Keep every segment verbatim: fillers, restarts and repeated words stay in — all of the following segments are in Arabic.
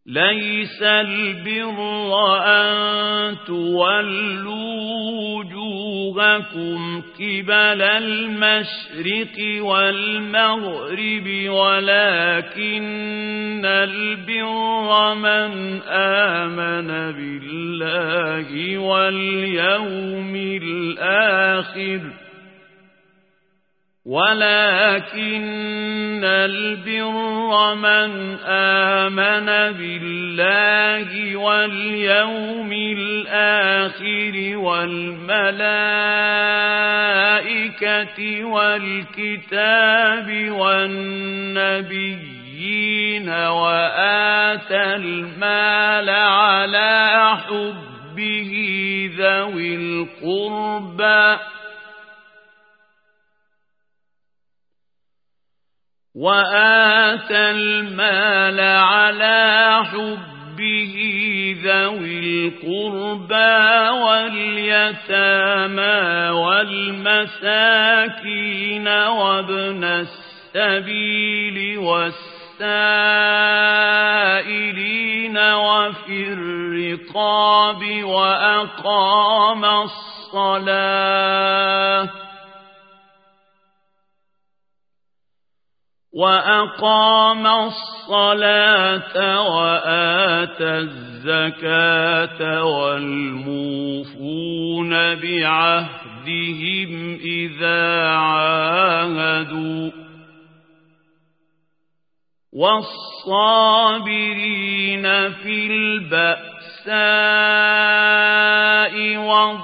ليس البر أن تولوا وجوهكم قبل المشرق والمغرب ولكن البر من آمن بالله واليوم الآخر ولكن البر من آمن بالله واليوم الآخر والملائكة والكتاب والنبيين وآتى المال على حبه ذوي القربى وآتى المال على حبه ذوي القربى واليتامى والمساكين وابن السبيل والسائلين وفي الرقاب وأقام الصلاة وأقام الصلاة وآتى الزكاة والموفون بعهدهم إذا عاهدوا والصابرين في البأساء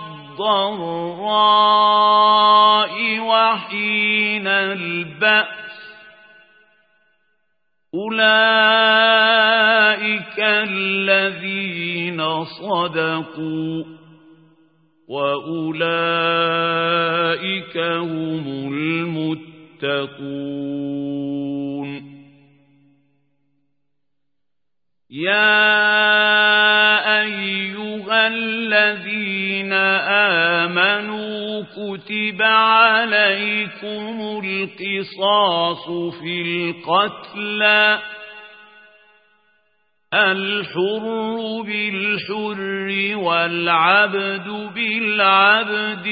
والضراء وحين البأس أولئك الذين صدقوا وأولئك هم المتقون يا أيها الذين آمنوا كتب عليكم القصاص في القتلى الحر بالحر والعبد بالعبد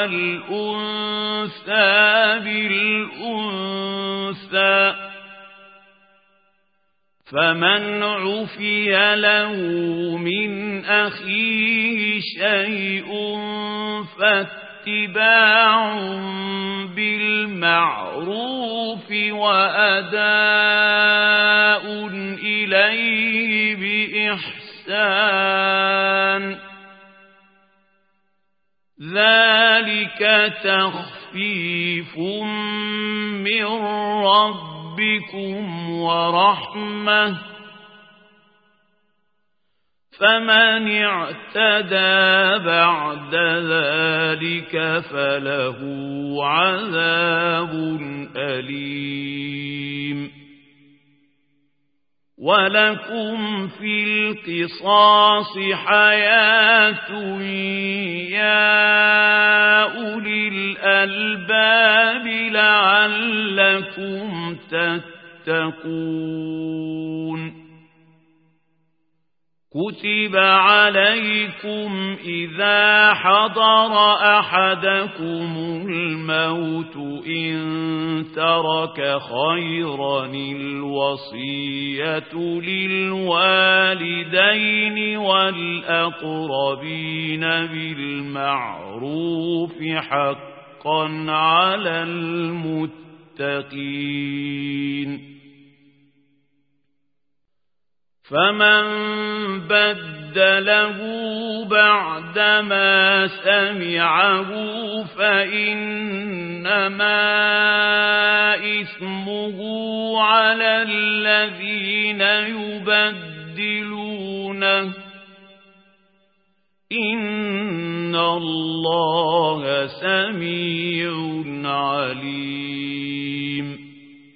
والأنثى بالأنثى فمن عفي له من أخيه شيء فاتباع بالمعروف وأداء إليه بإحسان ذلك تخفيف من ربكم بكم ورحمة فمن اعتدى بعد ذلك فله عذاب أليم ولكم في القصاص حياة يا أولي الألباب لعلكم تتقون كتب عليكم إذا حضر أحدكم الموت إن ترك خيرا الوصية للوالدين والأقربين بالمعروف حقا على المتقين فمن بدله بعدما سمعه فإنما إثمه على الذين يبدلونه إن الله سميع عليم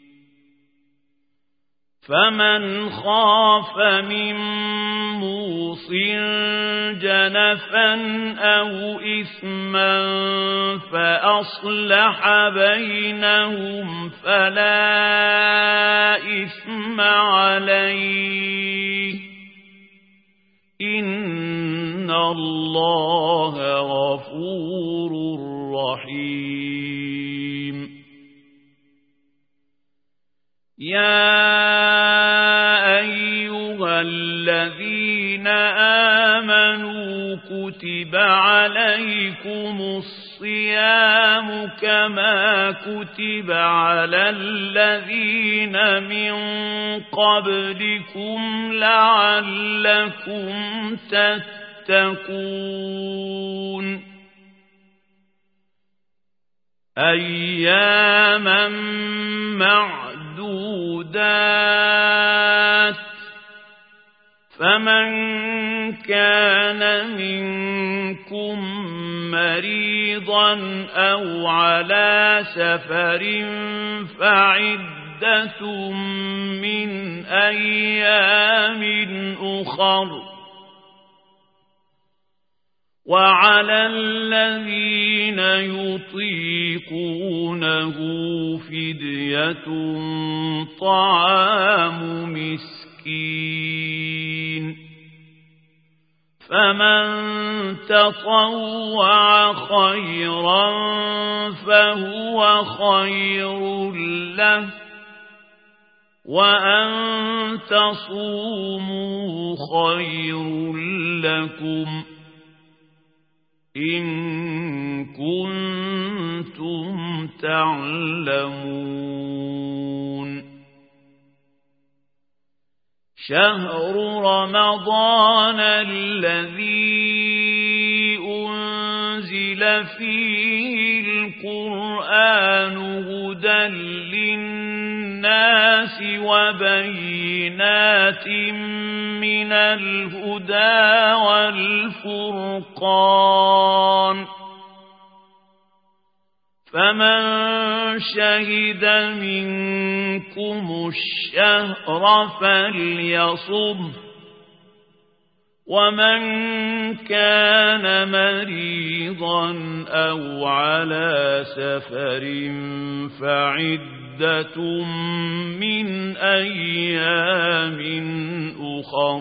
فمن خاف من موص جنفا أو إثما فأصلح بينهم فلا إثم عليه الله غفور رحيم يا أيها الذين آمنوا كتب عليكم الصيام كما كتب على الذين من قبلكم لعلكم تتقون أياما معدودات فمن كان منكم مريضا أو على سفر فعدة من أيام أخر وعلى الذين يطيقونه فدية طعام مسكين فمن تطوع خيرا فهو خير له وأن تصوموا خير لكم إن كنتم تعلمون شهر رمضان الذي أنزل فيه القرآن هدى للناس وبينات من الهدى والفرقان فمن شهد منكم الشهر فليصم ومن كان مريضا أو على سفر فعدة من أيام أخر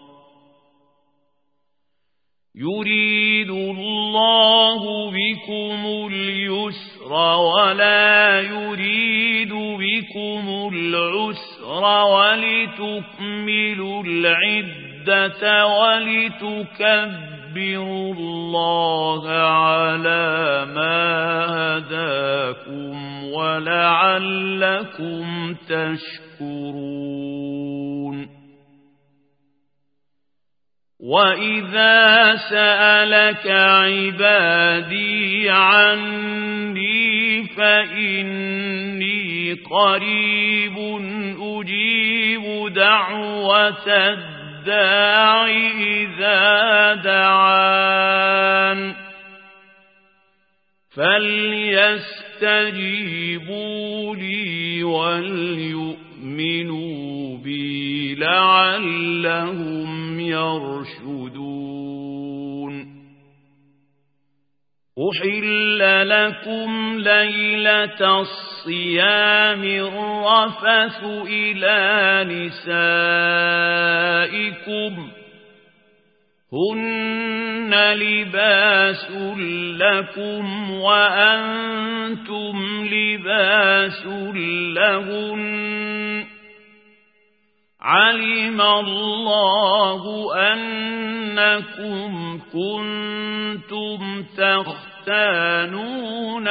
يريد الله بكم اليسر ولا يريد بكم العسر ولتكملوا العدة ولتكبروا الله على ما هداكم ولعلكم تشكرون وَإِذَا سَأَلَكَ عِبَادِي عَنِّي فَإِنِّي قَرِيبٌ أُجِيبُ دَعْوَةَ الدَّاعِ إِذَا دَعَانِ فَلْيَسْتَجِيبُوا لِي وَلْيُؤْمِنُوا بِي لَعَلَّهُمْ يرشدون أحل لكم ليلة الصيام الرفث إلى نسائكم هن لباس لكم وأنتم لباس لهن علم الله أنكم كنتم تختانون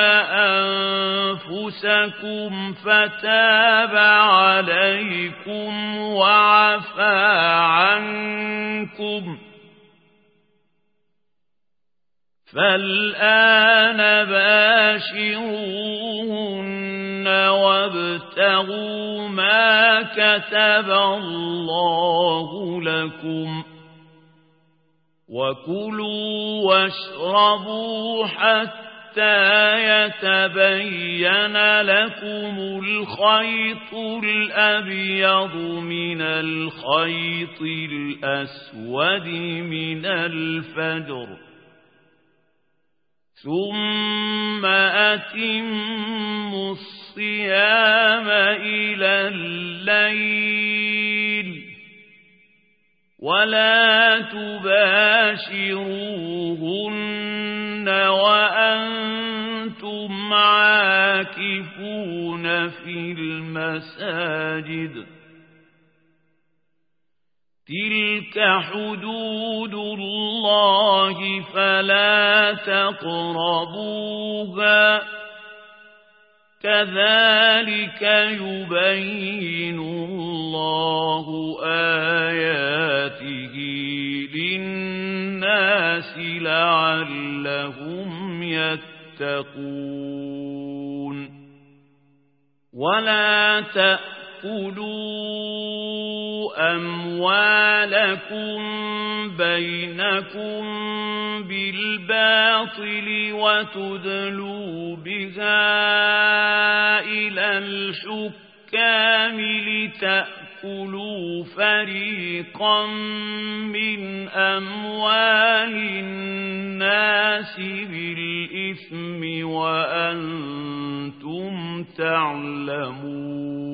أنفسكم فتاب عليكم وعفى عنكم فالآن باشروهن وابتغوا ما كتب الله لكم وكلوا واشربوا حتى يتبين لكم الخيط الأبيض من الخيط الأسود من الفجر ثم أتموا الصيام إلى الليل ولا تباشروهن وأنتم عاكفون في المساجد تلك حدود الله فلا تقربوها كذلك يبين الله آياته للناس لعلهم يتقون ولا تأكلوا أموالكم بينكم بالباطل وتدلوا بها إلى الحكام لتأكلوا فريقا من أموال الناس بالإثم وأنتم تعلمون